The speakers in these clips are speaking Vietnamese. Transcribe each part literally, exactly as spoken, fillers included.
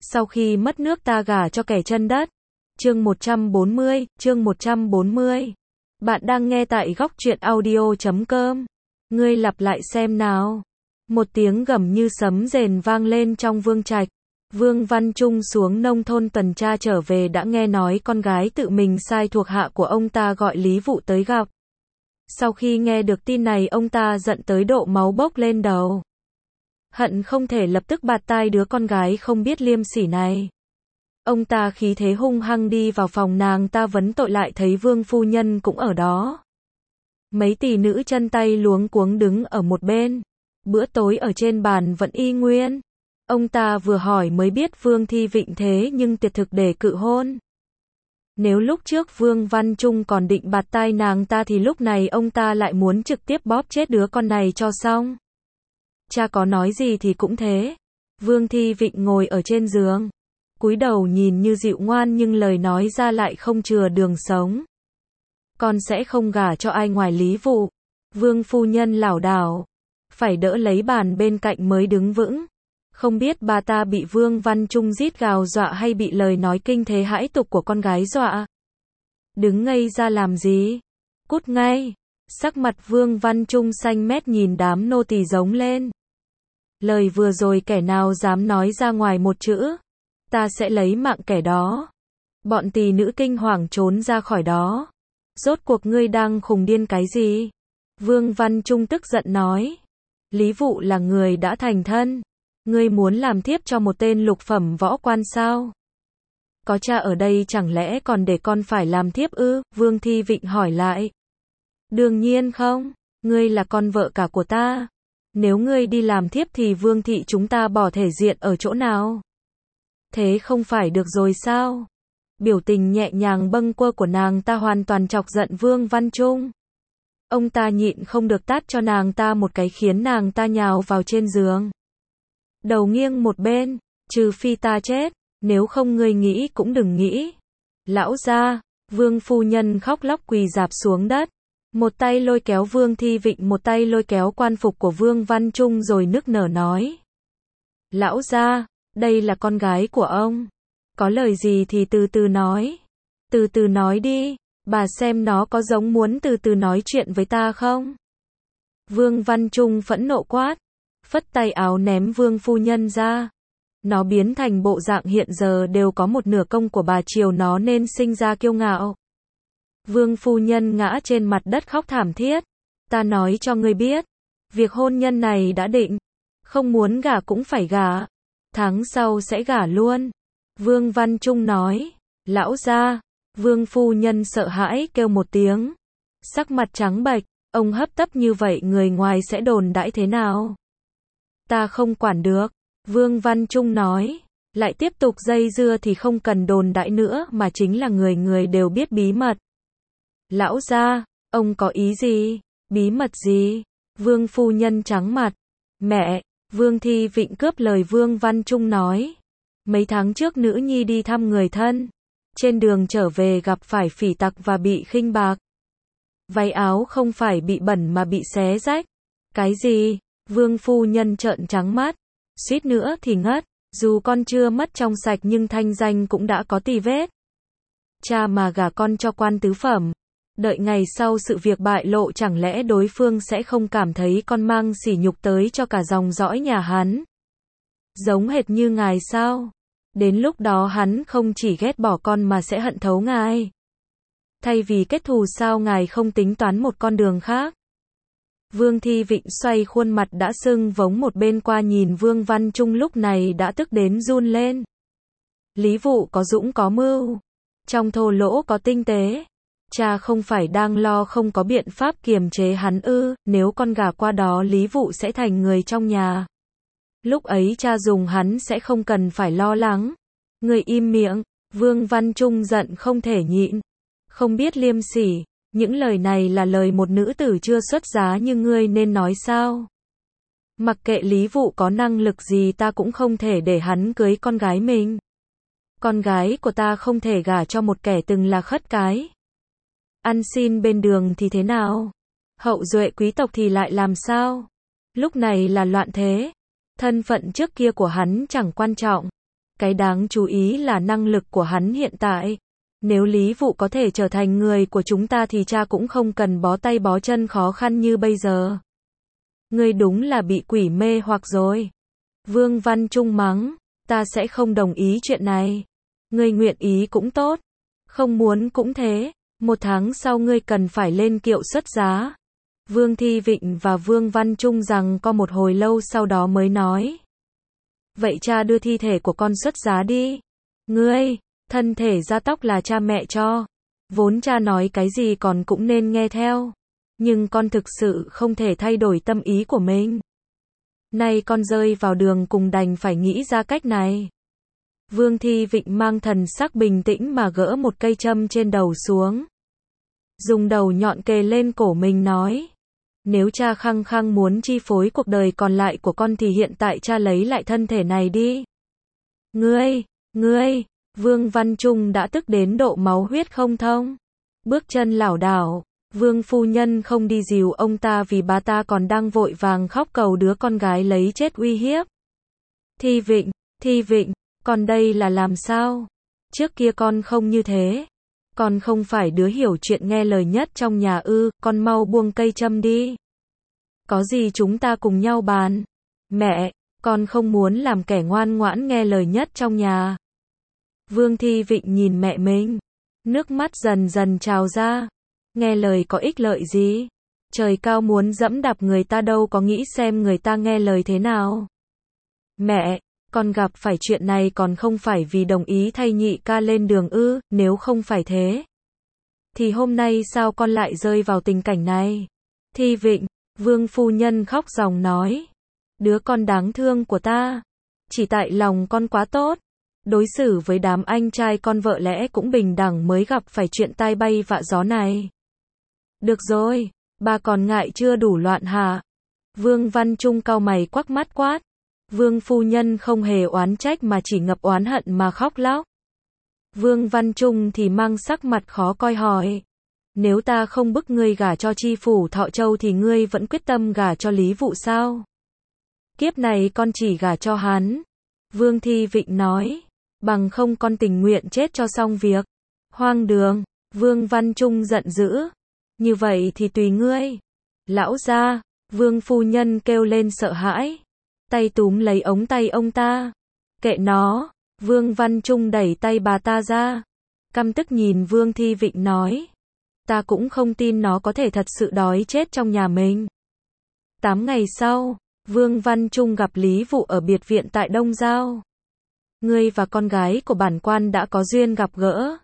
Sau khi mất nước ta gả cho kẻ chân đất. Chương một trăm bốn mươi, chương một trăm bốn mươi. Bạn đang nghe tại góc truyện audio chấm com. Ngươi lặp lại xem nào. Một tiếng gầm như sấm rền vang lên trong vương trạch. Vương Văn Trung xuống nông thôn tuần tra trở về đã nghe nói con gái tự mình sai thuộc hạ của ông ta gọi Lý Vụ tới gặp. Sau khi nghe được tin này ông ta giận tới độ máu bốc lên đầu. Hận không thể lập tức bạt tai đứa con gái không biết liêm sỉ này. Ông ta khí thế hung hăng đi vào phòng nàng ta vấn tội lại thấy Vương phu nhân cũng ở đó. Mấy tỷ nữ chân tay luống cuống đứng ở một bên. Bữa tối ở trên bàn vẫn y nguyên. Ông ta vừa hỏi mới biết Vương Thi Vịnh thế nhưng tiệt thực để cự hôn. Nếu lúc trước Vương Văn Trung còn định bạt tai nàng ta thì lúc này ông ta lại muốn trực tiếp bóp chết đứa con này cho xong. Cha có nói gì thì cũng thế. Vương Thi Vịnh ngồi ở trên giường, cúi đầu nhìn như dịu ngoan nhưng lời nói ra lại không chừa đường sống. Con sẽ không gả cho ai ngoài Lý Vụ. Vương phu nhân lảo đảo, phải đỡ lấy bàn bên cạnh mới đứng vững. Không biết bà ta bị Vương Văn Trung rít gào dọa hay bị lời nói kinh thế hãi tục của con gái dọa. Đứng ngây ra làm gì? Cút ngay! Sắc mặt Vương Văn Trung xanh mét nhìn đám nô tỳ giống lên. Lời vừa rồi kẻ nào dám nói ra ngoài một chữ, ta sẽ lấy mạng kẻ đó. Bọn tỳ nữ kinh hoàng trốn ra khỏi đó. Rốt cuộc ngươi đang khùng điên cái gì? Vương Văn Trung tức giận nói. Lý Vụ là người đã thành thân. Ngươi muốn làm thiếp cho một tên lục phẩm võ quan sao? Có cha ở đây chẳng lẽ còn để con phải làm thiếp ư? Vương Thi Vịnh hỏi lại. Đương nhiên không, ngươi là con vợ cả của ta. Nếu ngươi đi làm thiếp thì Vương thị chúng ta bỏ thể diện ở chỗ nào? Thế không phải được rồi sao? Biểu tình nhẹ nhàng bâng quơ của nàng ta hoàn toàn chọc giận Vương Văn Trung. Ông ta nhịn không được tát cho nàng ta một cái khiến nàng ta nhào vào trên giường. Đầu nghiêng một bên, trừ phi ta chết, nếu không ngươi nghĩ cũng đừng nghĩ. Lão gia, Vương phu nhân khóc lóc quỳ rạp xuống đất. Một tay lôi kéo Vương Thi Vịnh, một tay lôi kéo quan phục của Vương Văn Trung rồi nức nở nói. Lão gia, đây là con gái của ông. Có lời gì thì từ từ nói. Từ từ nói đi, bà xem nó có giống muốn từ từ nói chuyện với ta không? Vương Văn Trung phẫn nộ quát, phất tay áo ném Vương phu nhân ra. Nó biến thành bộ dạng hiện giờ đều có một nửa công của bà chiều nó nên sinh ra kiêu ngạo. Vương phu nhân ngã trên mặt đất khóc thảm thiết. Ta nói cho ngươi biết, việc hôn nhân này đã định, không muốn gả cũng phải gả. Tháng sau sẽ gả luôn. Vương Văn Trung nói. Lão gia, Vương phu nhân sợ hãi kêu một tiếng. Sắc mặt trắng bệch, ông hấp tấp như vậy người ngoài sẽ đồn đãi thế nào? Ta không quản được. Vương Văn Trung nói. Lại tiếp tục dây dưa thì không cần đồn đãi nữa mà chính là người người đều biết bí mật. Lão gia, ông có ý gì? Bí mật gì? Vương phu nhân trắng mặt. Mẹ, Vương Thi Vịnh cướp lời Vương Văn Trung nói. Mấy tháng trước nữ nhi đi thăm người thân. Trên đường trở về gặp phải phỉ tặc và bị khinh bạc. Váy áo không phải bị bẩn mà bị xé rách. Cái gì? Vương phu nhân trợn trắng mắt. Suýt nữa thì ngất. Dù con chưa mất trong sạch nhưng thanh danh cũng đã có tì vết. Cha mà gả con cho quan tứ phẩm. Đợi ngày sau sự việc bại lộ chẳng lẽ đối phương sẽ không cảm thấy con mang sỉ nhục tới cho cả dòng dõi nhà hắn. Giống hệt như ngài sao? Đến lúc đó hắn không chỉ ghét bỏ con mà sẽ hận thấu ngài. Thay vì kết thù sao ngài không tính toán một con đường khác? Vương Thi Vịnh xoay khuôn mặt đã sưng vống một bên qua nhìn Vương Văn Trung lúc này đã tức đến run lên. Lý Vụ có dũng có mưu. Trong thô lỗ có tinh tế. Cha không phải đang lo không có biện pháp kiềm chế hắn ư? Nếu con gả qua đó Lý Vụ sẽ thành người trong nhà. Lúc ấy cha dùng hắn sẽ không cần phải lo lắng. Người im miệng. Vương Văn Trung giận không thể nhịn. Không biết liêm sỉ. Những lời này là lời một nữ tử chưa xuất giá như ngươi nên nói sao? Mặc kệ Lý Vụ có năng lực gì ta cũng không thể để hắn cưới con gái mình. Con gái của ta không thể gả cho một kẻ từng là khất cái. Ăn xin bên đường thì thế nào? Hậu duệ quý tộc thì lại làm sao? Lúc này là loạn thế. Thân phận trước kia của hắn chẳng quan trọng. Cái đáng chú ý là năng lực của hắn hiện tại. Nếu Lý Vụ có thể trở thành người của chúng ta thì cha cũng không cần bó tay bó chân khó khăn như bây giờ. Ngươi đúng là bị quỷ mê hoặc rồi. Vương Văn Trung mắng, ta sẽ không đồng ý chuyện này. Ngươi nguyện ý cũng tốt, không muốn cũng thế. Một tháng sau ngươi cần phải lên kiệu xuất giá. Vương Thi Vịnh và Vương Văn Trung rằng có một hồi lâu sau đó mới nói. Vậy cha đưa thi thể của con xuất giá đi. Ngươi, thân thể gia tóc là cha mẹ cho. Vốn cha nói cái gì con cũng nên nghe theo. Nhưng con thực sự không thể thay đổi tâm ý của mình. Nay con rơi vào đường cùng đành phải nghĩ ra cách này. Vương Thi Vịnh mang thần sắc bình tĩnh mà gỡ một cây châm trên đầu xuống. Dùng đầu nhọn kề lên cổ mình nói. Nếu cha khăng khăng muốn chi phối cuộc đời còn lại của con thì hiện tại cha lấy lại thân thể này đi. Ngươi, ngươi, Vương Văn Trung đã tức đến độ máu huyết không thông. Bước chân lảo đảo, Vương phu nhân không đi dìu ông ta vì bà ta còn đang vội vàng khóc cầu đứa con gái lấy chết uy hiếp. Thi Vịnh, Thi Vịnh, con đây là làm sao? Trước kia con không như thế. Con không phải đứa hiểu chuyện nghe lời nhất trong nhà ư, con mau buông cây châm đi. Có gì chúng ta cùng nhau bàn. Mẹ, con không muốn làm kẻ ngoan ngoãn nghe lời nhất trong nhà. Vương Thi Vịnh nhìn mẹ mình. Nước mắt dần dần trào ra. Nghe lời có ích lợi gì? Trời cao muốn dẫm đạp người ta đâu có nghĩ xem người ta nghe lời thế nào. Mẹ, con gặp phải chuyện này còn không phải vì đồng ý thay nhị ca lên đường ư, nếu không phải thế. Thì hôm nay sao con lại rơi vào tình cảnh này? Thi Vịnh, Vương phu nhân khóc ròng nói. Đứa con đáng thương của ta. Chỉ tại lòng con quá tốt. Đối xử với đám anh trai con vợ lẽ cũng bình đẳng mới gặp phải chuyện tai bay vạ gió này. Được rồi, bà còn ngại chưa đủ loạn hả? Vương Văn Trung cau mày quắc mắt quát. Vương phu nhân không hề oán trách mà chỉ ngập oán hận mà khóc lóc. Vương Văn Trung thì mang sắc mặt khó coi hỏi. Nếu ta không bức ngươi gả cho chi phủ Thọ Châu thì ngươi vẫn quyết tâm gả cho Lý Vụ sao? Kiếp này con chỉ gả cho hắn. Vương Thi Vịnh nói. Bằng không con tình nguyện chết cho xong việc. Hoang đường. Vương Văn Trung giận dữ. Như vậy thì tùy ngươi. Lão gia. Vương phu nhân kêu lên sợ hãi. Tay túm lấy ống tay ông ta. Kệ nó. Vương Văn Trung đẩy tay bà ta ra. Căm tức nhìn Vương Thi Vịnh nói. Ta cũng không tin nó có thể thật sự đói chết trong nhà mình. Tám ngày sau, Vương Văn Trung gặp Lý Vụ ở biệt viện tại Đông Giao. Ngươi và con gái của bản quan đã có duyên gặp gỡ.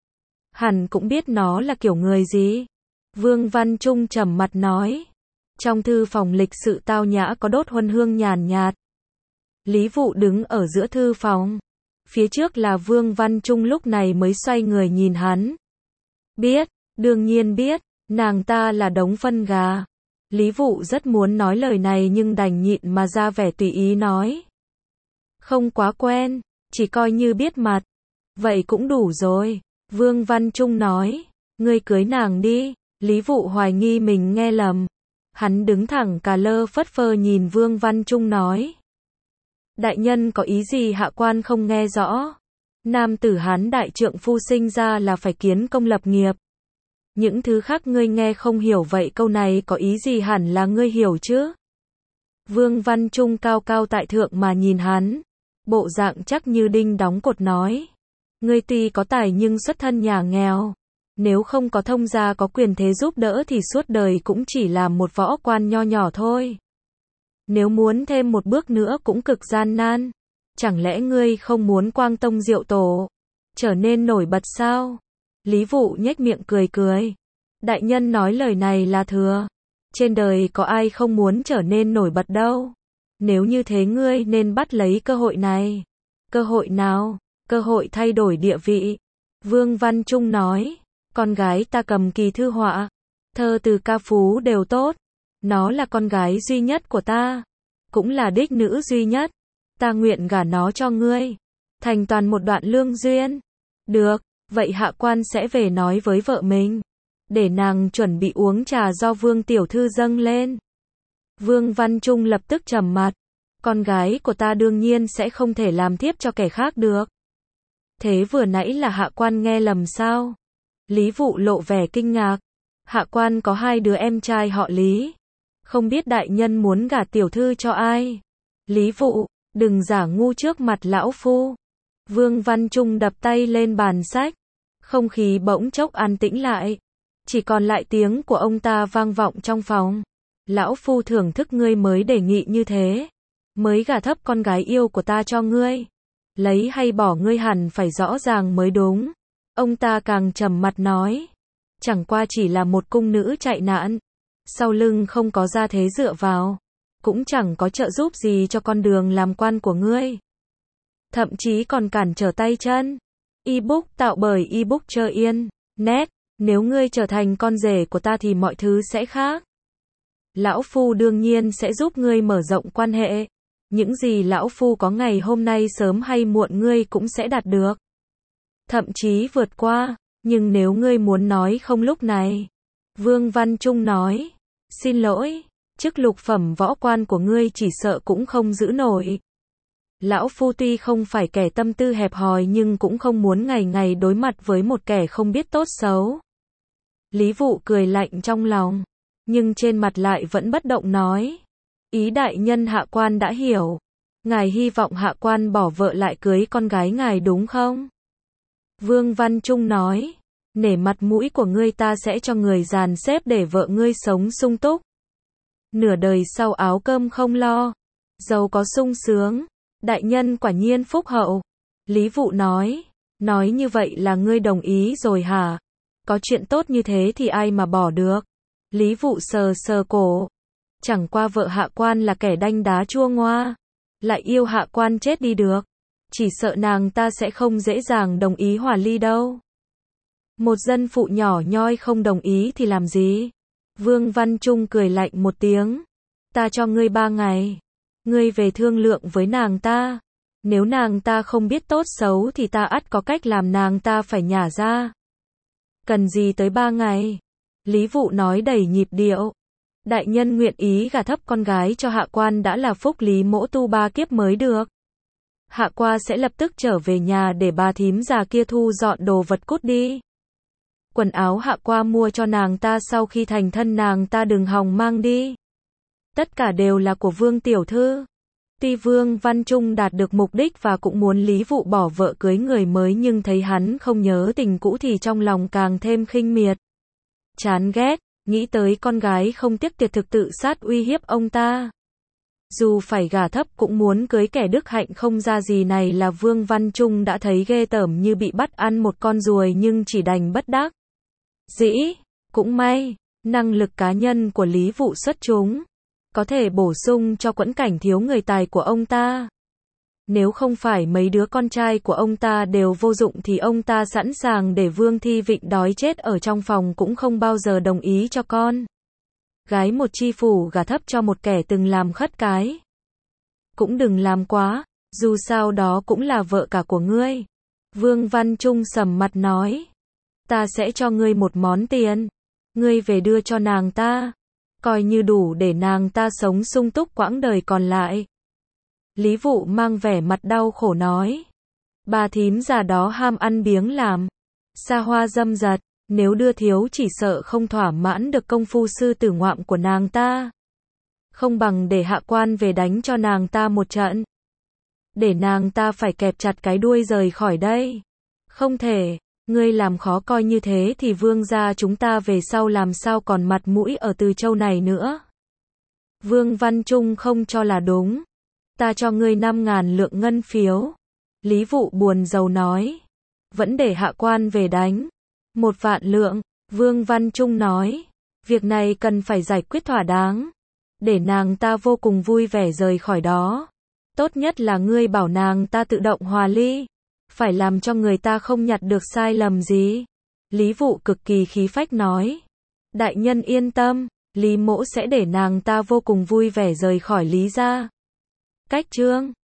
Hẳn cũng biết nó là kiểu người gì. Vương Văn Trung trầm mặt nói. Trong thư phòng lịch sự tao nhã có đốt huân hương nhàn nhạt. Lý Vụ đứng ở giữa thư phòng. Phía trước là Vương Văn Trung lúc này mới xoay người nhìn hắn. Biết, đương nhiên biết, nàng ta là đống phân gà. Lý Vụ rất muốn nói lời này nhưng đành nhịn mà ra vẻ tùy ý nói. Không quá quen, chỉ coi như biết mặt. Vậy cũng đủ rồi, Vương Văn Trung nói. Ngươi cưới nàng đi. Lý Vụ hoài nghi mình nghe lầm. Hắn đứng thẳng cà lơ phất phơ nhìn Vương Văn Trung nói. Đại nhân có ý gì hạ quan không nghe rõ. Nam tử Hán đại trượng phu sinh ra là phải kiến công lập nghiệp. Những thứ khác ngươi nghe không hiểu vậy câu này có ý gì hẳn là ngươi hiểu chứ. Vương Văn Trung cao cao tại thượng mà nhìn hắn. Bộ dạng chắc như đinh đóng cột nói. Ngươi tuy có tài nhưng xuất thân nhà nghèo. Nếu không có thông gia có quyền thế giúp đỡ thì suốt đời cũng chỉ là một võ quan nho nhỏ thôi. Nếu muốn thêm một bước nữa cũng cực gian nan. Chẳng lẽ ngươi không muốn Quang Tông Diệu Tổ trở nên nổi bật sao? Lý Vụ nhếch miệng cười cười. Đại nhân nói lời này là thừa. Trên đời có ai không muốn trở nên nổi bật đâu. Nếu như thế ngươi nên bắt lấy cơ hội này. Cơ hội nào? Cơ hội thay đổi địa vị. Vương Văn Trung nói. Con gái ta cầm kỳ thư họa. Thơ từ ca phú đều tốt. Nó là con gái duy nhất của ta. Cũng là đích nữ duy nhất. Ta nguyện gả nó cho ngươi. Thành toàn một đoạn lương duyên. Được, vậy hạ quan sẽ về nói với vợ mình. Để nàng chuẩn bị uống trà do Vương tiểu thư dâng lên. Vương Văn Trung lập tức trầm mặt. Con gái của ta đương nhiên sẽ không thể làm thiếp cho kẻ khác được. Thế vừa nãy là hạ quan nghe lầm sao? Lý Vụ lộ vẻ kinh ngạc. Hạ quan có hai đứa em trai họ Lý. Không biết đại nhân muốn gả tiểu thư cho ai? Lý Vụ, đừng giả ngu trước mặt lão phu. Vương Văn Trung đập tay lên bàn sách. Không khí bỗng chốc an tĩnh lại. Chỉ còn lại tiếng của ông ta vang vọng trong phòng. Lão phu thưởng thức ngươi mới đề nghị như thế. Mới gả thấp con gái yêu của ta cho ngươi. Lấy hay bỏ ngươi hẳn phải rõ ràng mới đúng. Ông ta càng trầm mặt nói. Chẳng qua chỉ là một cung nữ chạy nạn. Sau lưng không có gia thế dựa vào. Cũng chẳng có trợ giúp gì cho con đường làm quan của ngươi. Thậm chí còn cản trở tay chân. Ebook tạo bởi ebook chờ yên. Net. Nếu ngươi trở thành con rể của ta thì mọi thứ sẽ khác. Lão phu đương nhiên sẽ giúp ngươi mở rộng quan hệ. Những gì lão phu có ngày hôm nay sớm hay muộn ngươi cũng sẽ đạt được. Thậm chí vượt qua. Nhưng nếu ngươi muốn nói không lúc này. Vương Văn Trung nói. Xin lỗi. Chức lục phẩm võ quan của ngươi chỉ sợ cũng không giữ nổi. Lão phu tuy không phải kẻ tâm tư hẹp hòi nhưng cũng không muốn ngày ngày đối mặt với một kẻ không biết tốt xấu. Lý Vụ cười lạnh trong lòng. Nhưng trên mặt lại vẫn bất động nói. Ý đại nhân hạ quan đã hiểu. Ngài hy vọng hạ quan bỏ vợ lại cưới con gái ngài đúng không? Vương Văn Trung nói. Nể mặt mũi của ngươi ta sẽ cho người dàn xếp để vợ ngươi sống sung túc. Nửa đời sau áo cơm không lo. Giàu có sung sướng. Đại nhân quả nhiên phúc hậu. Lý Vụ nói. Nói như vậy là ngươi đồng ý rồi hả? Có chuyện tốt như thế thì ai mà bỏ được? Lý Vụ sờ sờ cổ. Chẳng qua vợ hạ quan là kẻ đanh đá chua ngoa. Lại yêu hạ quan chết đi được. Chỉ sợ nàng ta sẽ không dễ dàng đồng ý hòa ly đâu. Một dân phụ nhỏ nhoi không đồng ý thì làm gì? Vương Văn Trung cười lạnh một tiếng. Ta cho ngươi ba ngày. Ngươi về thương lượng với nàng ta. Nếu nàng ta không biết tốt xấu thì ta ắt có cách làm nàng ta phải nhả ra. Cần gì tới ba ngày? Lý Vụ nói đầy nhịp điệu. Đại nhân nguyện ý gả thấp con gái cho hạ quan đã là phúc lý mỗ tu ba kiếp mới được. Hạ qua sẽ lập tức trở về nhà để bà thím già kia thu dọn đồ vật cút đi. Quần áo hạ qua mua cho nàng ta sau khi thành thân nàng ta đừng hòng mang đi. Tất cả đều là của Vương tiểu thư. Tuy Vương Văn Trung đạt được mục đích và cũng muốn Lý Vụ bỏ vợ cưới người mới nhưng thấy hắn không nhớ tình cũ thì trong lòng càng thêm khinh miệt. Chán ghét, nghĩ tới con gái không tiếc tiệt thực tự sát uy hiếp ông ta. Dù phải gả thấp cũng muốn cưới kẻ đức hạnh không ra gì này là Vương Văn Trung đã thấy ghê tởm như bị bắt ăn một con ruồi nhưng chỉ đành bất đắc dĩ. Cũng may, năng lực cá nhân của Lý Vụ xuất chúng. Có thể bổ sung cho quẫn cảnh thiếu người tài của ông ta. Nếu không phải mấy đứa con trai của ông ta đều vô dụng thì ông ta sẵn sàng để Vương Thi Vịnh đói chết ở trong phòng cũng không bao giờ đồng ý cho con gái một chi phủ gả thấp cho một kẻ từng làm khất cái. Cũng đừng làm quá, dù sao đó cũng là vợ cả của ngươi. Vương Văn Trung sầm mặt nói. Ta sẽ cho ngươi một món tiền. Ngươi về đưa cho nàng ta. Coi như đủ để nàng ta sống sung túc quãng đời còn lại. Lý Vụ mang vẻ mặt đau khổ nói. Bà thím già đó ham ăn biếng làm. Xa hoa dâm dật. Nếu đưa thiếu chỉ sợ không thỏa mãn được công phu sư tử ngoạm của nàng ta. Không bằng để hạ quan về đánh cho nàng ta một trận. Để nàng ta phải kẹp chặt cái đuôi rời khỏi đây. Không thể, ngươi làm khó coi như thế thì vương gia chúng ta về sau làm sao còn mặt mũi ở Từ Châu này nữa. Vương Văn Trung không cho là đúng. Ta cho ngươi năm ngàn lượng ngân phiếu. Lý Vụ buồn rầu nói. Vẫn để hạ quan về đánh. Một vạn lượng, Vương Văn Trung nói. Việc này cần phải giải quyết thỏa đáng. Để nàng ta vô cùng vui vẻ rời khỏi đó. Tốt nhất là ngươi bảo nàng ta tự động hòa ly. Phải làm cho người ta không nhặt được sai lầm gì. Lý Vụ cực kỳ khí phách nói. Đại nhân yên tâm, Lý mỗ sẽ để nàng ta vô cùng vui vẻ rời khỏi Lý gia. Cách chương